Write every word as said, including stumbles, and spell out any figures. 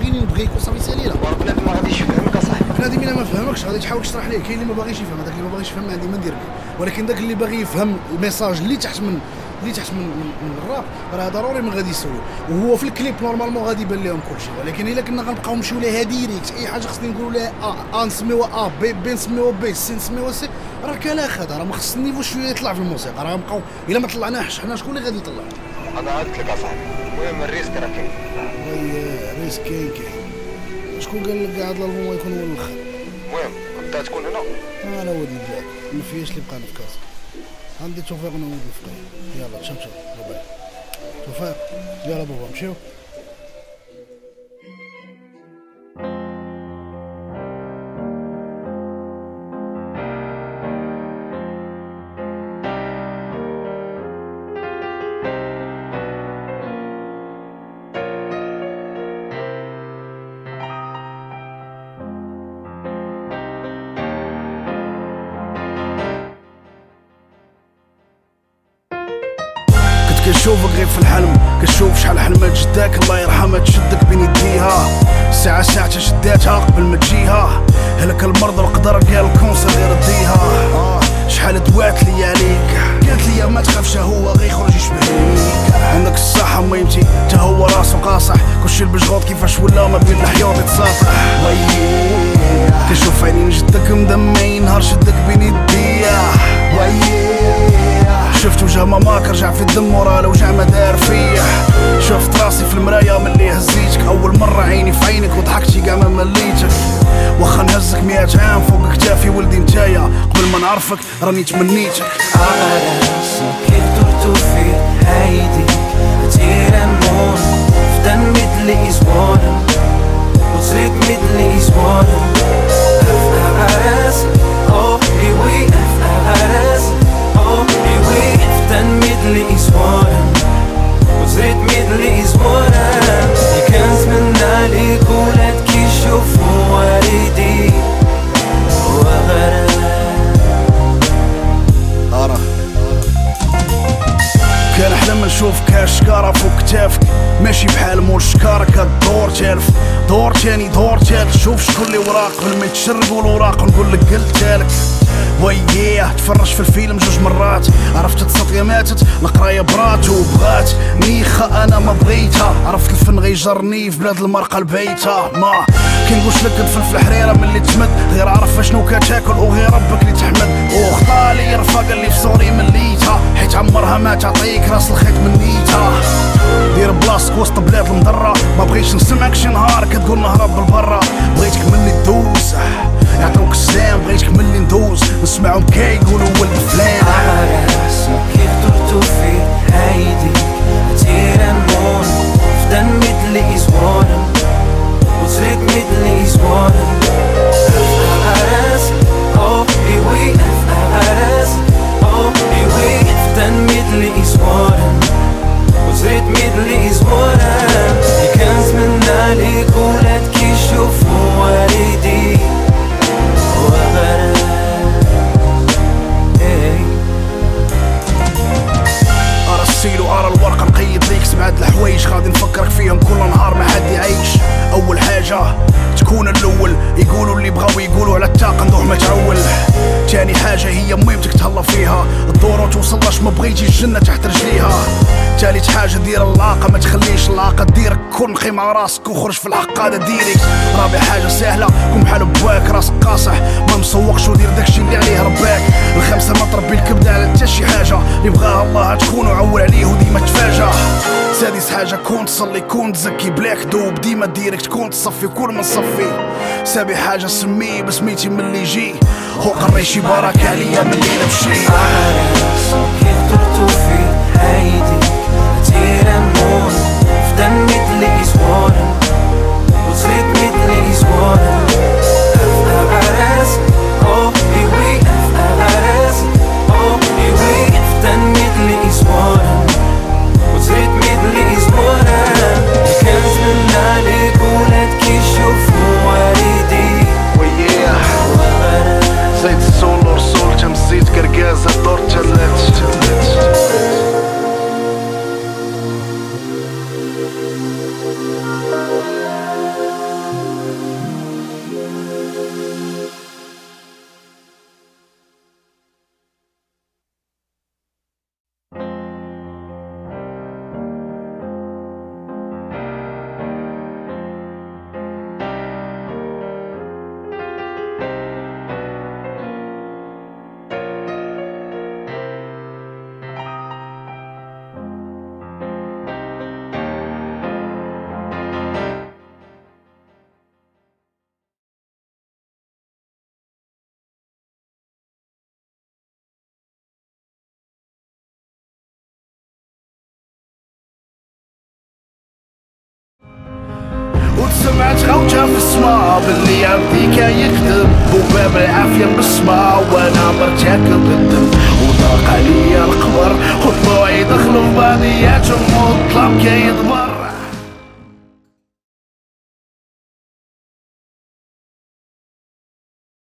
باغيين نبغيك وصافي سالينا. بنادم ما غاديش يفهمك اصاحبي. بنادم الا ما فهمكش غادي تحاول تشرح ليه. كاين اللي ما باغيش يفهم، هذاك اللي ما باغيش يفهم ما عندي ما ندير به، ولكن داك اللي باغي يفهم الميساج اللي تحت من اللي تحت من, من, من الراب راه ضروري من غادي يسول. وهو في الكليب نورمالمون غادي يبان لهم كلشي، ولكن الا كنا غنبقاو نمشيو لها ديريكت اي حاجه خصني نقولوا لها ا ا نسميوها ا بي بي نسميوها بي سي نسميوها سي، راه كلاخ هذا راه ما خص النيفو شويه يطلع في الموسيقى. راه نبقاو الا ما طلعناش حنا شكون اللي غادي يطلع؟ انا عادت لك اصاحبي. المهم الريسك راه كاين. وي ريسك كاين كاين. شكون قال لك قاعد الالبوم غيكون هو الاخر؟ المهم انت تكون هنا. انا ولد البلاد ما فياش اللي بقانا في كازا. عندي توفيق انا ولد الفقيه. يلا تشمشم بابا توفيق. يلا بابا نمشيو. كنشوفك غير في الحلم، كنشوف شحال حلمت جداك الله يرحمها تشدك بين يديها، ساعة ساعة شداتها قبل ما تجيها، هلك المرض القدر قال الكونسر غير رديها. آه شحال دوات لي عليك قالت لي ما تخافش هو غير يخرج يشبه ليك، عندك الصحة ميمتي تا هو راسو قاصح، كلشي البجغوط كيفاش ولا ما بين الحيوط يتصافح. وييه كنشوف عينين جدك مدمعين نهار شدك بين يديا. وييه شفت وجه ماماك رجع في الدم ورا لو جع ما دار فيه، شفت راسي في المرايا ملي هزيتك اول مرة عيني في عينك وضحكتي كاع ما مليتك، واخا نهزك مئة عام فوق كتافي ولدي نتايا قبل ما نعرفك راني تمنيتك. كيف درتو في هايدي تيرا مون فدان مثل إزوارا وزريت مثل إزوارا أفعارس أو إيوي أفعارس أو إيوي فدان مثل إزوارا وزريت مثل إزوارا كان زمنا ليك ولاد كيشوفو والدي وغرام. أرى كان احلم نشوفك هالشكارة فوق كتافك ماشي بحال مول شكارة كدور تالف دور تاني دور تالت، شوف شكون اللي وراك قبل ما يتشرقوا الوراق ونقول لك قلتالك. وياه تفرج في الفيلم جوج مرات عرفت تصطية ماتت القراية برات وبغات نيخة انا ما بغيتها، عرفت الفن غيجرني في بلاد المرقة البيتها. ما كنقولش لك طفل في الحريرة من اللي تمد غير عرف شنو كتاكل وغير ربك اللي تحمد، وخطالي رفاق اللي في صوري مليتها حيت عمرها ما تعطيك راس الخيط من نيتها. دير بلاصتك وسط بلاد المضرة ما بغيتش نسمعك شي نهار كتقول نهرب بالبرة، بغيتك ملي تدوز يعطوك السلام بغيتك ملي ندوز نسمعهم كي يقولوا ولد فلان. عراسك كيف درتو في هايدي تيرا مون فدان مثل إزوارا وزريت مثل إزوارا أفعارس أو إيوي أفعارس أو إيوي فدان مثل إزوارا وزريت مثل إزوارا كان زمنا ليك ولاد كيشوفو والدي وغرام. أرى السيل وأرى الورقة نقيد ليك سبعة الحوايج غادي نفكرك فيهم كل نهار ما حد يعيش. أول حاجة تكون الأول يقولوا اللي بغاو يقولوا على الطاقة ندوح ما تعول. تاني حاجة هي مهمتك تهلا فيها الدور وتوصلش ما بغيتي الجنة تحت رجليها. تالت حاجة دير اللاقة ما تخليش اللاقة ديرك كون قيم على راسك وخرج في الحق هذا ديريك. رابع حاجة سهلة كون بحال بواك راسك قاصح ما مسوقش ودير داكشي اللي عليه رباك. الخمسة ما تربي الكبدة على حتى شي حاجة اللي بغاها الله تكون وعول عليه وديما تفاجأ. سادس حاجة كون تصلي كون تزكي بلاك دوب ديما ديرك تكون تصفي كل من صفي. سابع حاجة سميه بسميتي من اللي يجي هو قريشي بارك عليا من اللي نمشي. كيف درتو في هايدي تيرا مون فدان مثل إزوارا وزريت مثل إزوارا أفعارس أو إيوي أفعارس أو إيوي فدان مثل إزوارا وزريت مثل إزوارا كان زمنا ليك ولاد كيشوفو والدي وغرام. زيت السول ورسول تمزيت كركازة دور تلات تلات سمعت خوتها في السما باللي عبدي كان يكذب وباب العافية بالسما وانا مرتكب الذنب وضاق عليا القبر وطلوعي دخلوا في بعضياتهم والطلب كيدبر